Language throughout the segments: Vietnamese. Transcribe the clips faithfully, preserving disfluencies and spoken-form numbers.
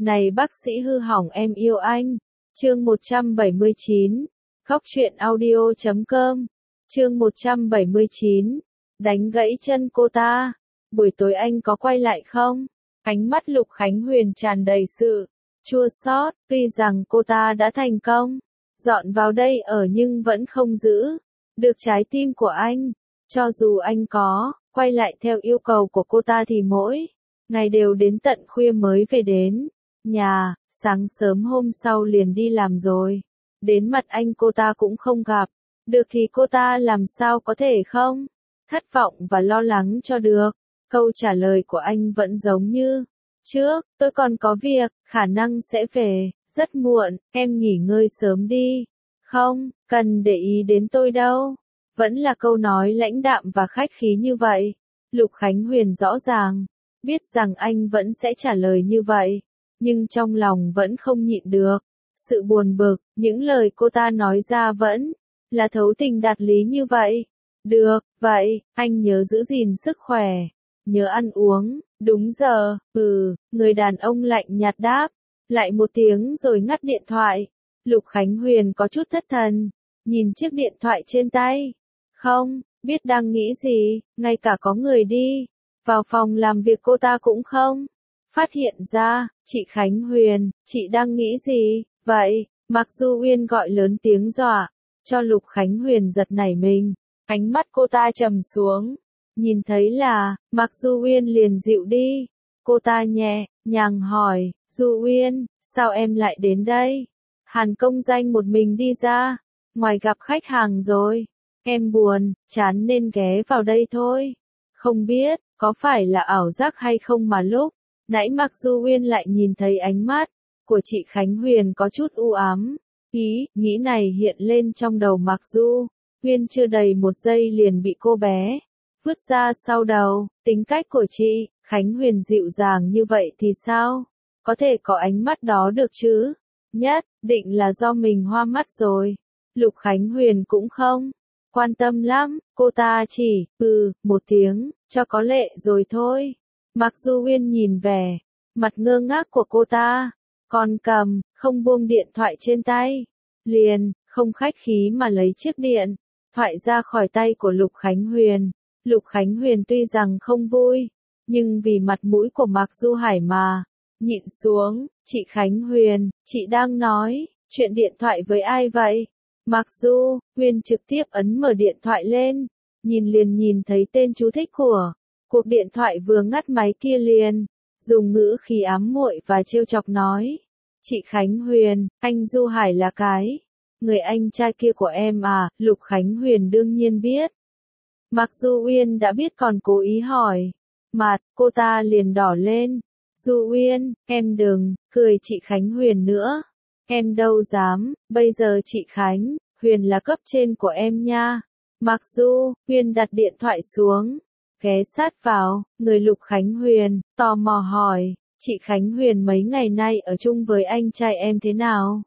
Này bác sĩ hư hỏng em yêu anh. Chương một trăm bảy mươi chín. Khóc chuyện audio chấm com. Chương một trăm bảy mươi chín. Đánh gãy chân cô ta. Buổi tối anh có quay lại không? Ánh mắt Lục Khánh Huyền tràn đầy sự chua xót, tuy rằng cô ta đã thành công dọn vào đây ở nhưng vẫn không giữ được trái tim của anh. Cho dù anh có quay lại theo yêu cầu của cô ta thì mỗi ngày đều đến tận khuya mới về đến nhà, sáng sớm hôm sau liền đi làm rồi. Đến mặt anh cô ta cũng không gặp được thì cô ta làm sao có thể không thất vọng và lo lắng cho được. Câu trả lời của anh vẫn giống như trước, tôi còn có việc, khả năng sẽ về rất muộn, em nghỉ ngơi sớm đi. Không cần để ý đến tôi đâu. Vẫn là câu nói lãnh đạm và khách khí như vậy. Lục Khánh Huyền rõ ràng biết rằng anh vẫn sẽ trả lời như vậy, nhưng trong lòng vẫn không nhịn được sự buồn bực. Những lời cô ta nói ra vẫn là thấu tình đạt lý như vậy. Được, vậy, anh nhớ giữ gìn sức khỏe, nhớ ăn uống đúng giờ. Ừ, người đàn ông lạnh nhạt đáp lại một tiếng rồi ngắt điện thoại. Lục Khánh Huyền có chút thất thần, nhìn chiếc điện thoại trên tay. Không biết đang nghĩ gì, ngay cả có người đi vào phòng làm việc cô ta cũng không phát hiện ra. Chị Khánh Huyền, chị đang nghĩ gì vậy? Mạc Du Uyên gọi lớn tiếng dọa cho Lục Khánh Huyền giật nảy mình. Ánh mắt cô ta trầm xuống, nhìn thấy là Mạc Du Uyên liền dịu đi. Cô ta nhẹ nhàng hỏi, Du Uyên, sao em lại đến đây? Hàn Công Danh một mình đi ra ngoài gặp khách hàng rồi. Em buồn, chán nên ghé vào đây thôi. Không biết, có phải là ảo giác hay không mà lúc nãy Mạc Du Uyên lại nhìn thấy ánh mắt của chị Khánh Huyền có chút u ám. Ý, nghĩ này hiện lên trong đầu Mạc Du Uyên chưa đầy một giây liền bị cô bé vứt ra sau đầu. Tính cách của chị Khánh Huyền dịu dàng như vậy thì sao có thể có ánh mắt đó được chứ? Nhất định là do mình hoa mắt rồi. Lục Khánh Huyền cũng không quan tâm lắm, cô ta chỉ ừ một tiếng cho có lệ rồi thôi. Mạc Du Uyên nhìn vẻ mặt ngơ ngác của cô ta, còn cầm không buông điện thoại trên tay, liền không khách khí mà lấy chiếc điện thoại ra khỏi tay của Lục Khánh Huyền. Lục Khánh Huyền tuy rằng không vui, nhưng vì mặt mũi của Mạc Du Hải mà nhịn xuống. Chị Khánh Huyền, chị đang nói chuyện điện thoại với ai vậy? Mạc Du Uyên trực tiếp ấn mở điện thoại lên, nhìn liền nhìn thấy tên chú thích của cuộc điện thoại vừa ngắt máy kia, liền dùng ngữ khí ám muội và trêu chọc nói, chị Khánh Huyền, anh Du Hải là cái người anh trai kia của em à? Lục Khánh Huyền đương nhiên biết. Mạc Du Uyên đã biết còn cố ý hỏi, mặt cô ta liền đỏ lên. Du Uyên, em đừng cười chị Khánh Huyền nữa. Em đâu dám, bây giờ chị Khánh Huyền là cấp trên của em nha. Mạc Du Uyên đặt điện thoại xuống, ghé sát vào người Lục Khánh Huyền, tò mò hỏi, chị Khánh Huyền mấy ngày nay ở chung với anh trai em thế nào?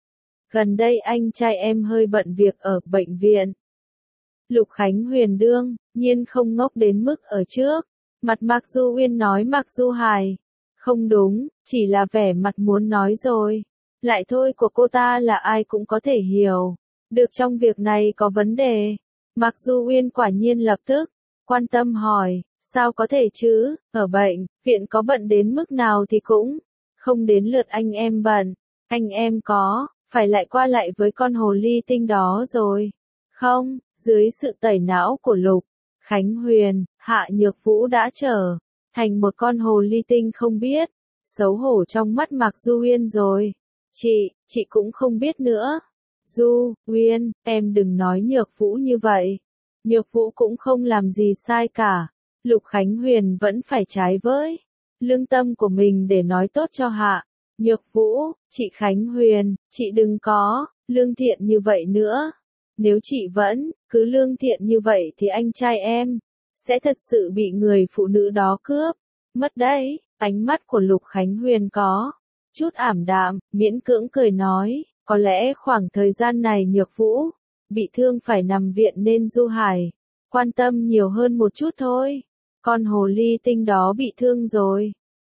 Gần đây anh trai em hơi bận việc ở bệnh viện. Lục Khánh Huyền đương nhiên không ngốc đến mức ở trước mặt Mạc Du Uyên nói Mạc Du Hải không đúng, chỉ là vẻ mặt muốn nói rồi lại thôi của cô ta là ai cũng có thể hiểu được trong việc này có vấn đề. Mạc Du Uyên quả nhiên lập tức quan tâm hỏi, sao có thể chứ, ở bệnh viện có bận đến mức nào thì cũng không đến lượt anh em bận. Anh em có phải lại qua lại với con hồ ly tinh đó rồi không? Dưới sự tẩy não của Lục Khánh Huyền, Hạ Nhược Vũ đã trở thành một con hồ ly tinh không biết xấu hổ trong mắt Mạc Du Uyên rồi. Chị, chị cũng không biết nữa. Du Uyên, em đừng nói Nhược Vũ như vậy. Nhược Vũ cũng không làm gì sai cả. Lục Khánh Huyền vẫn phải trái với lương tâm của mình để nói tốt cho Hạ Nhược Vũ. Chị Khánh Huyền, chị đừng có lương thiện như vậy nữa. Nếu chị vẫn cứ lương thiện như vậy thì anh trai em sẽ thật sự bị người phụ nữ đó cướp mất đấy. Ánh mắt của Lục Khánh Huyền có chút ảm đạm, miễn cưỡng cười nói, có lẽ khoảng thời gian này Nhược Vũ bị thương phải nằm viện nên Du Hải quan tâm nhiều hơn một chút thôi. Con hồ ly tinh đó bị thương rồi,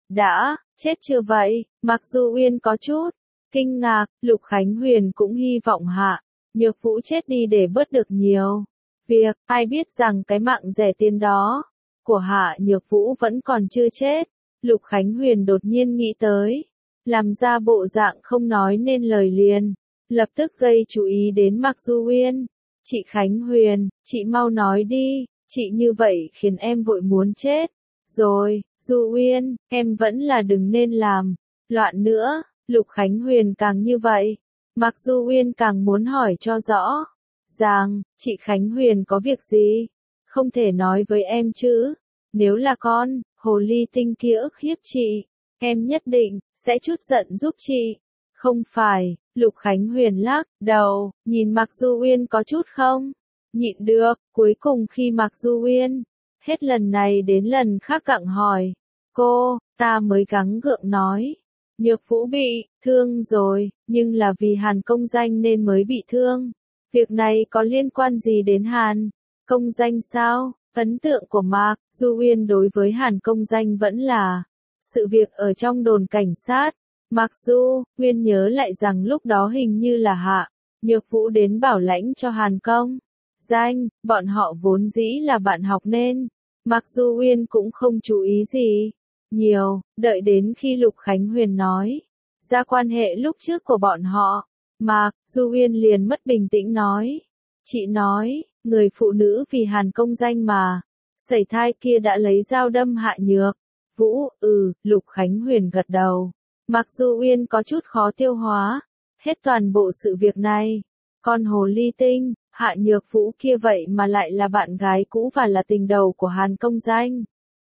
Đã, chết chưa vậy? Mặc dù Uyên có chút kinh ngạc, Lục Khánh Huyền cũng hy vọng Hạ Nhược Vũ chết đi để bớt được nhiều việc, ai biết rằng cái mạng rẻ tiền đó của Hạ Nhược Vũ vẫn còn chưa chết. Lục Khánh Huyền đột nhiên nghĩ tới, làm ra bộ dạng không nói nên lời liền, lập tức gây chú ý đến Mạc Du Uyên. Chị Khánh Huyền, chị mau nói đi, chị như vậy khiến em vội muốn chết. Rồi, Du Uyên, em vẫn là đừng nên làm loạn nữa. Lục Khánh Huyền càng như vậy, Mạc Du Uyên càng muốn hỏi cho rõ ràng, chị Khánh Huyền có việc gì? Không thể nói với em chứ? Nếu là con hồ ly tinh kia ức hiếp chị, em nhất định sẽ chút giận giúp chị. Không phải, Lục Khánh Huyền lắc đầu, nhìn Mạc Du Uyên có chút không nhịn được. Cuối cùng khi Mạc Du Uyên hết lần này đến lần khác gặng hỏi cô, ta mới gắng gượng nói, Nhược Vũ bị thương rồi, nhưng là vì Hàn công danh nên mới bị thương. Việc này có liên quan gì đến Hàn công danh sao? Ấn tượng của Mạc Du Uyên đối với Hàn công danh vẫn là sự việc ở trong đồn cảnh sát. Mạc Du Uyên nhớ lại rằng lúc đó hình như là Hạ Nhược Vũ đến bảo lãnh cho Hàn công danh, bọn họ vốn dĩ là bạn học nên Mạc Du Uyên cũng không chú ý gì nhiều, đợi đến khi Lục Khánh Huyền nói ra quan hệ lúc trước của bọn họ, Mạc Du Uyên liền mất bình tĩnh nói, chị nói, người phụ nữ vì Hàn công danh mà sẩy thai kia đã lấy dao đâm Hạ Nhược Vũ. Ừ, Lục Khánh Huyền gật đầu. Mạc Du Uyên có chút khó tiêu hóa hết toàn bộ sự việc này. Con hồ ly tinh, Hạ Nhược Vũ kia vậy mà lại là bạn gái cũ và là tình đầu của Hàn công danh.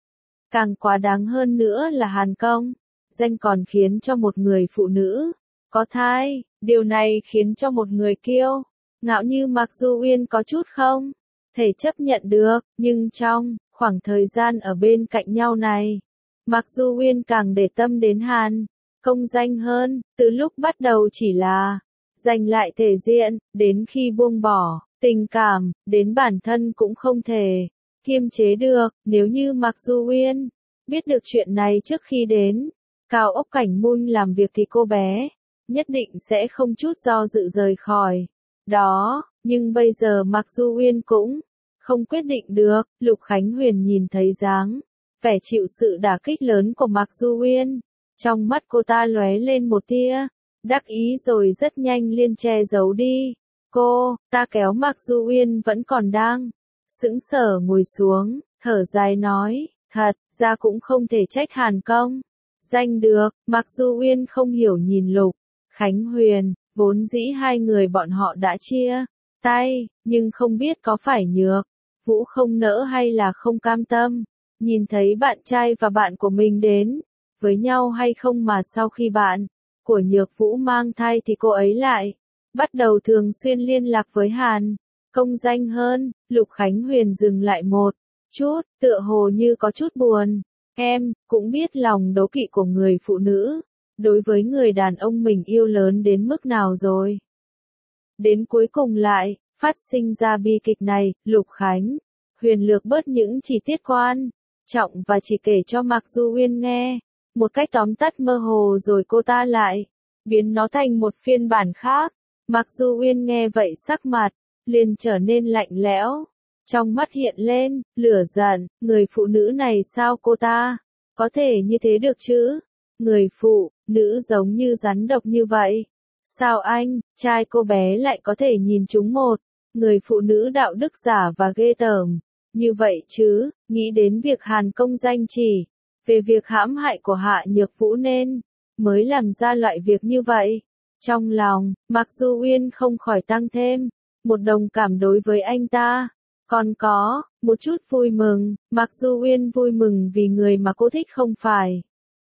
Càng quá đáng hơn nữa là Hàn công danh còn khiến cho một người phụ nữ có thai, điều này khiến cho một người kiêu ngạo như Mạc Du Uyên có chút không thể chấp nhận được, nhưng trong khoảng thời gian ở bên cạnh nhau này, Mạc Du Uyên càng để tâm đến Hàn công danh hơn. Từ lúc bắt đầu chỉ là giành lại thể diện, đến khi buông bỏ tình cảm, đến bản thân cũng không thể kiềm chế được. Nếu như Mạc Du Uyên biết được chuyện này trước khi đến Cao ốc Cảnh Mun làm việc thì cô bé nhất định sẽ không chút do dự rời khỏi đó, nhưng bây giờ Mạc Du Uyên cũng không quyết định được. Lục Khánh Huyền nhìn thấy dáng vẻ chịu sự đả kích lớn của Mạc Du Uyên, trong mắt cô ta lóe lên một tia đắc ý rồi rất nhanh liền che giấu đi. Cô ta kéo Mạc Du Uyên vẫn còn đang sững sờ ngồi xuống, thở dài nói, thật ra cũng không thể trách Hàn công danh được. Mạc Du Uyên không hiểu nhìn Lục Khánh Huyền, vốn dĩ hai người bọn họ đã chia tay, nhưng không biết có phải Nhược Vũ không nỡ hay là không cam tâm nhìn thấy bạn trai và bạn của mình đến với nhau hay không, mà sau khi bạn của Nhược Vũ mang thai thì cô ấy lại bắt đầu thường xuyên liên lạc với Hàn công danh hơn. Lục Khánh Huyền dừng lại một chút, tựa hồ như có chút buồn. Em cũng biết lòng đố kỵ của người phụ nữ đối với người đàn ông mình yêu lớn đến mức nào rồi. Đến cuối cùng lại phát sinh ra bi kịch này. Lục Khánh Huyền lược bớt những chi tiết quan trọng và chỉ kể cho Mạc Du Uyên nghe một cách tóm tắt mơ hồ, rồi cô ta lại biến nó thành một phiên bản khác. Mạc Du Uyên nghe vậy sắc mặt liền trở nên lạnh lẽo, trong mắt hiện lên lửa giận. Người phụ nữ này sao cô ta có thể như thế được chứ? Người phụ nữ giống như rắn độc như vậy. Sao anh trai cô bé lại có thể nhìn trúng một người phụ nữ đạo đức giả và ghê tởm như vậy chứ? Nghĩ đến việc Hàn công danh chỉ về việc hãm hại của Hạ Nhược Vũ nên mới làm ra loại việc như vậy. Trong lòng Mạc Du Uyên không khỏi tăng thêm một đồng cảm đối với anh ta, còn có một chút vui mừng. Mạc Du Uyên vui mừng vì người mà cô thích không phải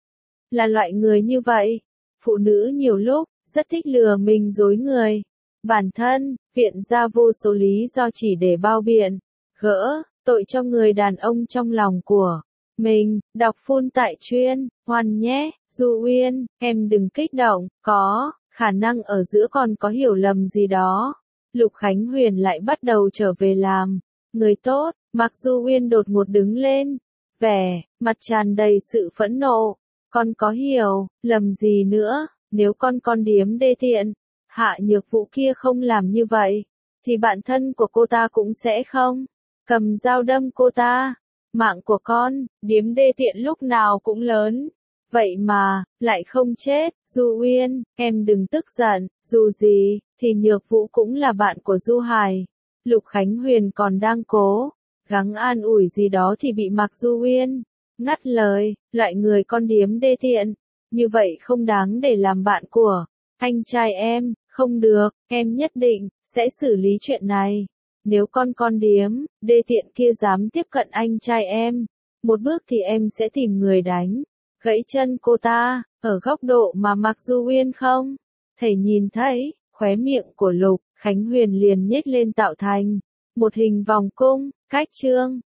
là loại người như vậy. Phụ nữ nhiều lúc rất thích lừa mình dối người, bản thân viện ra vô số lý do chỉ để bao biện gỡ tội cho người đàn ông trong lòng của mình. Đọc full tại chuyên Hoan nhé. Du Uyên, em đừng kích động, có khả năng ở giữa còn có hiểu lầm gì đó. Lục Khánh Huyền lại bắt đầu trở về làm người tốt. Mạc Du Uyên đột ngột đứng lên, vẻ mặt tràn đầy sự phẫn nộ. Con có hiểu, lầm gì nữa, nếu con con điếm đê tiện, Hạ Nhược Vũ kia không làm như vậy, thì bạn thân của cô ta cũng sẽ không cầm dao đâm cô ta. Mạng của con, điếm đê tiện lúc nào cũng lớn. Vậy mà, lại không chết. Du Uyên, em đừng tức giận, dù gì, thì Nhược Vũ cũng là bạn của Du Hải. Lục Khánh Huyền còn đang cố gắng an ủi gì đó thì bị Mạc Du Uyên ngắt lời, loại người con điếm đê tiện, như vậy không đáng để làm bạn của anh trai em, không được, em nhất định sẽ xử lý chuyện này. Nếu con con điếm đê tiện kia dám tiếp cận anh trai em, một bước thì em sẽ tìm người đánh gãy chân cô ta. Ở góc độ mà Mạc Du Uyên không thể nhìn thấy, khóe miệng của Lục Khánh Huyền liền nhếch lên tạo thành một hình vòng cung. Cách chương